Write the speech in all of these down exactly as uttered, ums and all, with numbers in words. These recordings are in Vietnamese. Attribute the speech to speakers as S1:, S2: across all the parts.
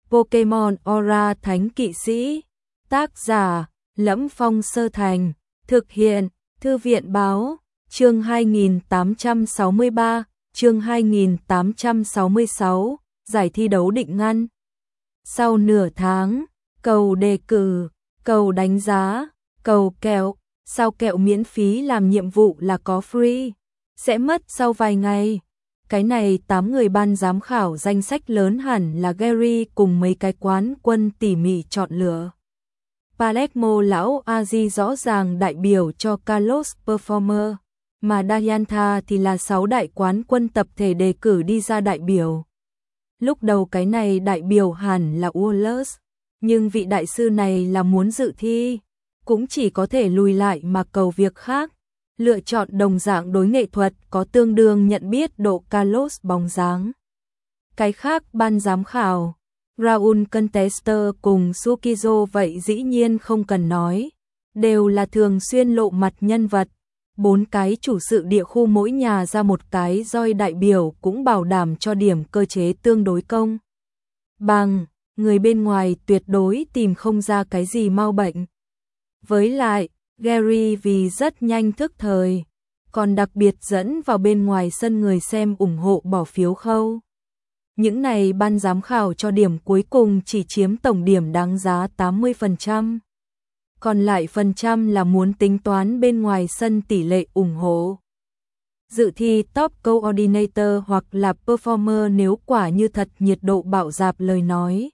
S1: Pokemon Aura Thánh Kỵ Sĩ. Tác giả: Lẫm Phong Sơ Thành. Thực hiện: Thư viện Báo. Chương hai nghìn tám trăm sáu mươi ba, chương hai nghìn tám trăm sáu mươi sáu, giải thi đấu định ngăn. Sau nửa tháng, cầu đề cử, cầu đánh giá, cầu kẹo, sao kẹo miễn phí làm nhiệm vụ là có free, sẽ mất sau vài ngày. Cái này tám người ban giám khảo danh sách lớn hẳn là Gary cùng mấy cái quán quân tỉ mỉ chọn lựa. Palermo lão Aji rõ ràng đại biểu cho Carlos Performer, mà Dayantha thì là sáu đại quán quân tập thể đề cử đi ra đại biểu. Lúc đầu cái này đại biểu hẳn là Wallace, nhưng vị đại sư này là muốn dự thi, cũng chỉ có thể lùi lại mà cầu việc khác. Lựa chọn đồng dạng đối nghệ thuật có tương đương nhận biết độ Carlos bóng dáng. Cái khác ban giám khảo, Raul Contester cùng Sukizo vậy dĩ nhiên không cần nói, đều là thường xuyên lộ mặt nhân vật. Bốn cái chủ sự địa khu mỗi nhà ra một cái roi đại biểu cũng bảo đảm cho điểm cơ chế tương đối công bằng, người bên ngoài tuyệt đối tìm không ra cái gì mau bệnh. Với lại, Gary vì rất nhanh thức thời, còn đặc biệt dẫn vào bên ngoài sân người xem ủng hộ bỏ phiếu khâu. Những này ban giám khảo cho điểm cuối cùng chỉ chiếm tổng điểm đáng giá tám mươi phần trăm. Còn lại phần trăm là muốn tính toán bên ngoài sân tỷ lệ ủng hộ. Dự thi top coordinator hoặc là performer nếu quả như thật nhiệt độ bạo dạp lời nói,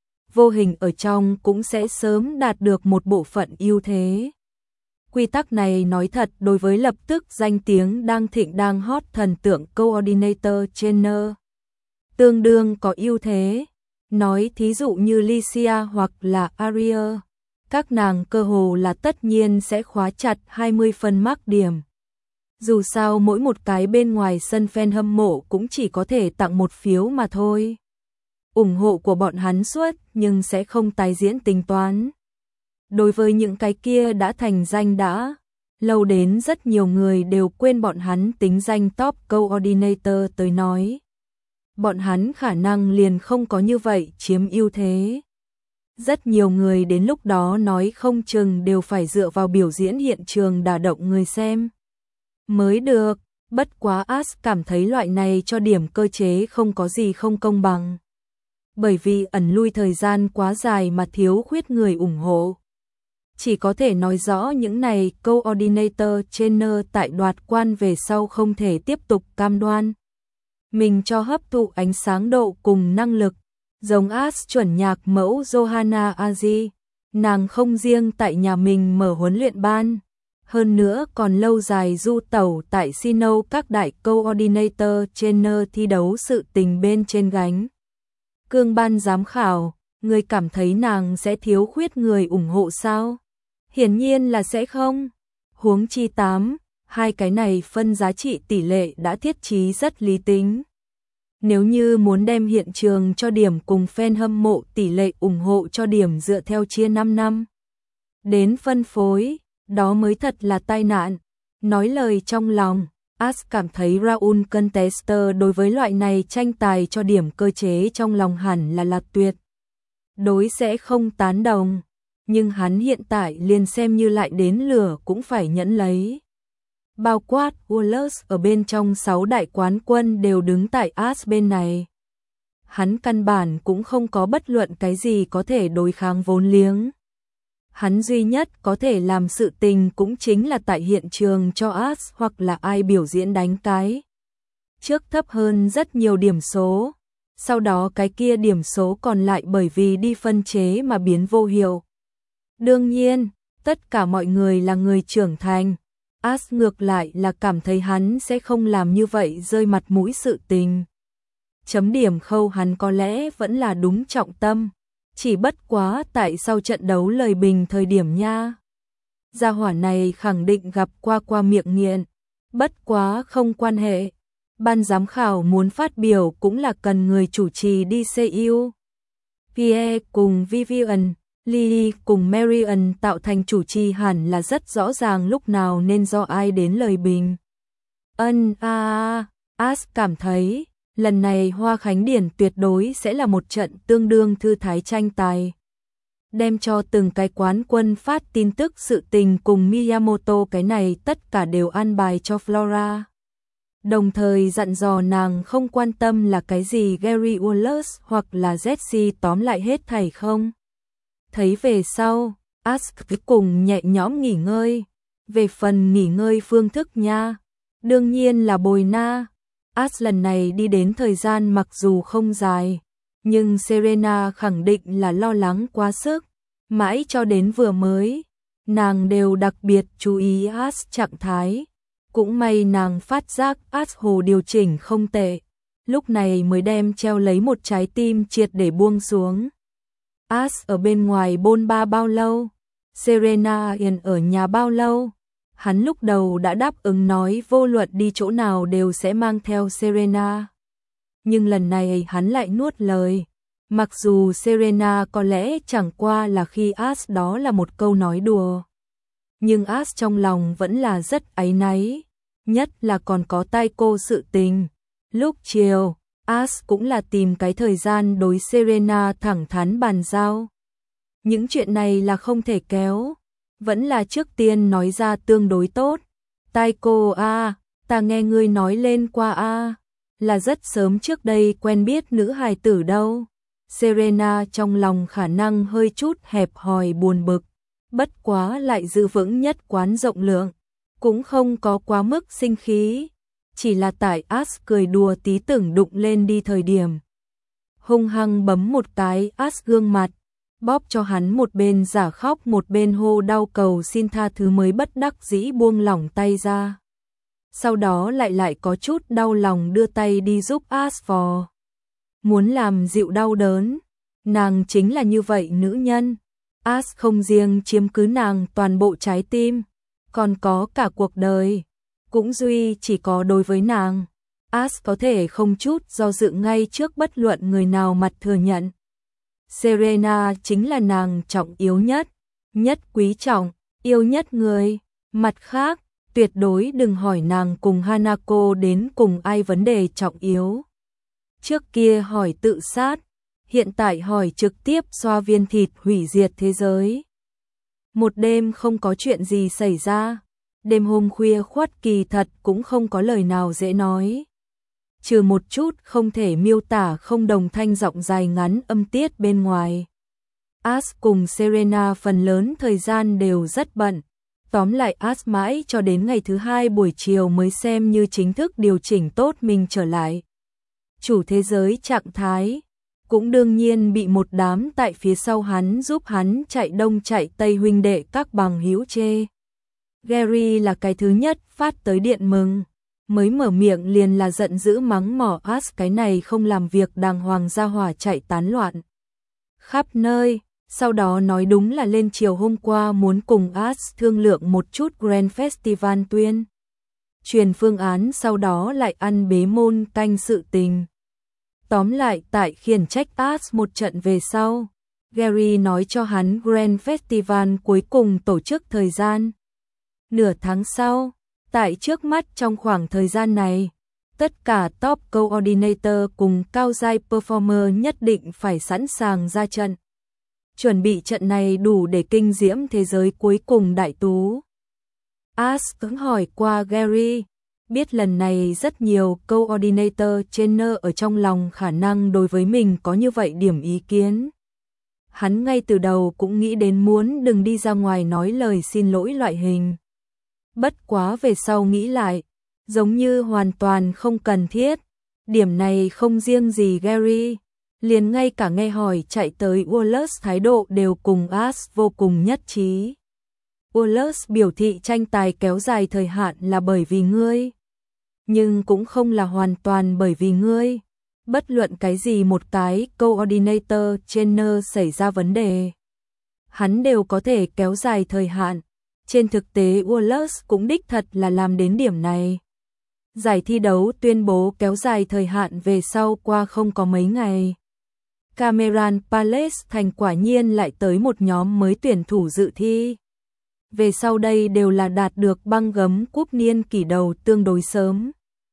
S1: vô hình ở trong cũng sẽ sớm đạt được một bộ phận ưu thế. Quy tắc này nói thật đối với lập tức danh tiếng đang thịnh đang hot thần tượng coordinator trainer tương đương có ưu thế. Nói thí dụ như Licia hoặc là Aria, các nàng cơ hồ là tất nhiên sẽ khóa chặt hai mươi phân mác điểm. Dù sao mỗi một cái bên ngoài sân fan hâm mộ cũng chỉ có thể tặng một phiếu mà thôi. Ủng hộ của bọn hắn suốt nhưng sẽ không tái diễn tính toán. Đối với những cái kia đã thành danh đã lâu đến rất nhiều người đều quên bọn hắn tính danh top coordinator tới nói, bọn hắn khả năng liền không có như vậy chiếm ưu thế. Rất nhiều người đến lúc đó nói không chừng đều phải dựa vào biểu diễn hiện trường đả động người xem mới được. Bất quá As cảm thấy loại này cho điểm cơ chế không có gì không công bằng, bởi vì ẩn lui thời gian quá dài mà thiếu khuyết người ủng hộ. Chỉ có thể nói rõ những này coordinator trainer tại đoạt quan về sau không thể tiếp tục cam đoan mình cho hấp thụ ánh sáng độ cùng năng lực. Giống As chuẩn nhạc mẫu Johanna Aji, nàng không riêng tại nhà mình mở huấn luyện ban, hơn nữa còn lâu dài du tẩu tại Sino các đại coordinator trainer thi đấu sự tình bên trên gánh cương ban giám khảo. Người cảm thấy nàng sẽ thiếu khuyết người ủng hộ sao? Hiển nhiên là sẽ không. Huống chi tám, hai cái này phân giá trị tỷ lệ đã thiết trí rất lý tính. Nếu như muốn đem hiện trường cho điểm cùng fan hâm mộ tỷ lệ ủng hộ cho điểm dựa theo chia năm năm đến phân phối, đó mới thật là tai nạn. Nói lời trong lòng, As cảm thấy Raul Contester đối với loại này tranh tài cho điểm cơ chế trong lòng hẳn là là tuyệt đối sẽ không tán đồng, nhưng hắn hiện tại liền xem như lại đến lửa cũng phải nhẫn lấy. Bao quát Wallace ở bên trong sáu đại quán quân đều đứng tại As bên này. Hắn căn bản cũng không có bất luận cái gì có thể đối kháng vốn liếng. Hắn duy nhất có thể làm sự tình cũng chính là tại hiện trường cho As hoặc là ai biểu diễn đánh cái trước thấp hơn rất nhiều điểm số, sau đó cái kia điểm số còn lại bởi vì đi phân chế mà biến vô hiệu. Đương nhiên, tất cả mọi người là người trưởng thành. As ngược lại là cảm thấy hắn sẽ không làm như vậy rơi mặt mũi sự tình. Chấm điểm khâu hắn có lẽ vẫn là đúng trọng tâm, chỉ bất quá tại sau trận đấu lời bình thời điểm nha. Gia hỏa này khẳng định gặp qua qua miệng nghiện, bất quá không quan hệ. Ban giám khảo muốn phát biểu cũng là cần người chủ trì đi xê u. Pierre cùng Vivian, Lily cùng Marian tạo thành chủ trì hẳn là rất rõ ràng lúc nào nên do ai đến lời bình. Ân a à, As cảm thấy, Lần này Hoa Khánh Điển tuyệt đối sẽ là một trận tương đương thư thái tranh tài. Đem cho từng cái quán quân phát tin tức sự tình cùng Miyamoto, cái này tất cả đều an bài cho Flora. Đồng thời dặn dò nàng không quan tâm là cái gì Gary Wallace hoặc là Jesse, tóm lại hết thảy không. Thấy về sau, Asuka cuối cùng nhẹ nhõm nghỉ ngơi. Về phần nghỉ ngơi phương thức nha, đương nhiên là bồi na. As lần này đi đến thời gian mặc dù không dài, nhưng Serena khẳng định là lo lắng quá sức. Mãi cho đến vừa mới, nàng đều đặc biệt chú ý As trạng thái. Cũng may nàng phát giác As hồ điều chỉnh không tệ, lúc này mới đem treo lấy một trái tim triệt để buông xuống. As ở bên ngoài bôn ba bao lâu? Serena Yên ở nhà bao lâu? Hắn lúc đầu đã đáp ứng nói vô luận đi chỗ nào đều sẽ mang theo Serena. Nhưng lần này hắn lại nuốt lời. Mặc dù Serena có lẽ chẳng qua là khi As đó là một câu nói đùa. Nhưng As trong lòng vẫn là rất áy náy. Nhất là còn có Taiko sự tình. Lúc chiều, As cũng là tìm cái thời gian đối Serena thẳng thắn bàn giao. Những chuyện này là không thể kéo. Vẫn là trước tiên nói ra tương đối tốt. Taiko a, ta nghe ngươi nói lên qua a, là rất sớm trước đây quen biết nữ hài tử đâu. Serena trong lòng khả năng hơi chút hẹp hòi buồn bực, bất quá lại giữ vững nhất quán rộng lượng, cũng không có quá mức sinh khí, chỉ là tại As cười đùa tí tưởng đụng lên đi thời điểm. Hung hăng bấm một cái As gương mặt, bóp cho hắn một bên giả khóc một bên hô đau cầu xin tha thứ mới bất đắc dĩ buông lỏng tay ra. Sau đó lại lại có chút đau lòng đưa tay đi giúp As vò. Muốn làm dịu đau đớn, nàng chính là như vậy nữ nhân. As không riêng chiếm cứ nàng toàn bộ trái tim, còn có cả cuộc đời, cũng duy chỉ có đối với nàng. As có thể không chút do dự ngay trước bất luận người nào mặt thừa nhận. Serena chính là nàng trọng yếu nhất, nhất quý trọng, yêu nhất người. Mặt khác, tuyệt đối đừng hỏi nàng cùng Hanako đến cùng ai vấn đề trọng yếu. Trước kia hỏi tự sát, hiện tại hỏi trực tiếp xoa viên thịt hủy diệt thế giới. Một đêm không có chuyện gì xảy ra, đêm hôm khuya khoắt kỳ thật cũng không có lời nào dễ nói. Trừ một chút không thể miêu tả không đồng thanh giọng dài ngắn âm tiết bên ngoài. As cùng Serena phần lớn thời gian đều rất bận. Tóm lại As mãi cho đến ngày thứ hai buổi chiều mới xem như chính thức điều chỉnh tốt mình trở lại. Chủ thế giới trạng thái, cũng đương nhiên bị một đám tại phía sau hắn giúp hắn chạy đông chạy tây huynh đệ các bằng hữu chê. Gary là cái thứ nhất phát tới điện mừng. Mới mở miệng liền là giận dữ mắng mỏ As cái này không làm việc đàng hoàng ra hỏa chạy tán loạn khắp nơi, sau đó nói đúng là lên chiều hôm qua muốn cùng As thương lượng một chút Grand Festival tuyên truyền phương án, sau đó lại ăn bế môn canh sự tình. Tóm lại tại khiển trách As một trận về sau, Gary nói cho hắn Grand Festival cuối cùng tổ chức thời gian nửa tháng sau. Tại trước mắt trong khoảng thời gian này, tất cả top coordinator cùng cao giai performer nhất định phải sẵn sàng ra trận. Chuẩn bị trận này đủ để kinh diễm thế giới cuối cùng đại tú. As cứng hỏi qua Gary, biết lần này rất nhiều coordinator trainer ở trong lòng khả năng đối với mình có như vậy điểm ý kiến. Hắn ngay từ đầu cũng nghĩ đến muốn đừng đi ra ngoài nói lời xin lỗi loại hình. Bất quá về sau nghĩ lại, giống như hoàn toàn không cần thiết. Điểm này không riêng gì Gary, liền ngay cả nghe hỏi chạy tới Wallace thái độ đều cùng As vô cùng nhất trí. Wallace biểu thị tranh tài kéo dài thời hạn là bởi vì ngươi, nhưng cũng không là hoàn toàn bởi vì ngươi. Bất luận cái gì một cái coordinator trainer xảy ra vấn đề, hắn đều có thể kéo dài thời hạn. Trên thực tế Wallace cũng đích thật là làm đến điểm này. Giải thi đấu tuyên bố kéo dài thời hạn về sau qua không có mấy ngày, Cameron Palace thành quả nhiên lại tới một nhóm mới tuyển thủ dự thi. Về sau đây đều là đạt được băng gấm cúp niên kỷ đầu tương đối sớm.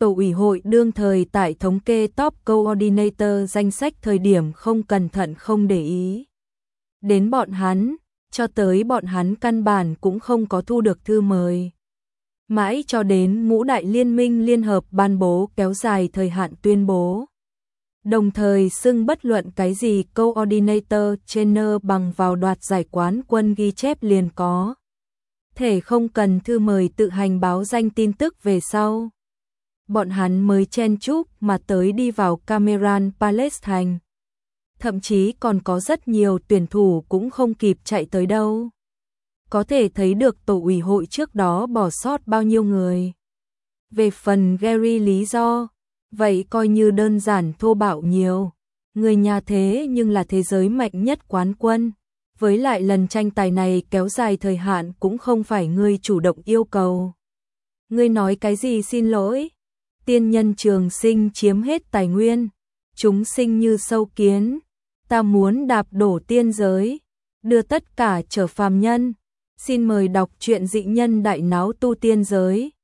S1: Tổ ủy hội đương thời tại thống kê top coordinator danh sách thời điểm không cẩn thận không để ý đến bọn hắn, cho tới bọn hắn căn bản cũng không có thu được thư mời. Mãi cho đến ngũ đại liên minh liên hợp ban bố kéo dài thời hạn tuyên bố. Đồng thời xưng bất luận cái gì coordinator trainer bằng vào đoạt giải quán quân ghi chép liền có thể không cần thư mời tự hành báo danh tin tức về sau. Bọn hắn mới chen chúc mà tới đi vào Cameron Palace thành. Thậm chí còn có rất nhiều tuyển thủ cũng không kịp chạy tới đâu. Có thể thấy được tổ ủy hội trước đó bỏ sót bao nhiêu người. Về phần Gary lý do, vậy coi như đơn giản thô bạo nhiều. Người nhà thế nhưng là thế giới mạnh nhất quán quân. Với lại lần tranh tài này kéo dài thời hạn cũng không phải ngươi chủ động yêu cầu. Ngươi nói cái gì xin lỗi? Tiên nhân trường sinh chiếm hết tài nguyên. Chúng sinh như sâu kiến. Ta muốn đạp đổ tiên giới. Đưa tất cả trở phàm nhân. Xin mời đọc truyện dị nhân đại náo tu tiên giới.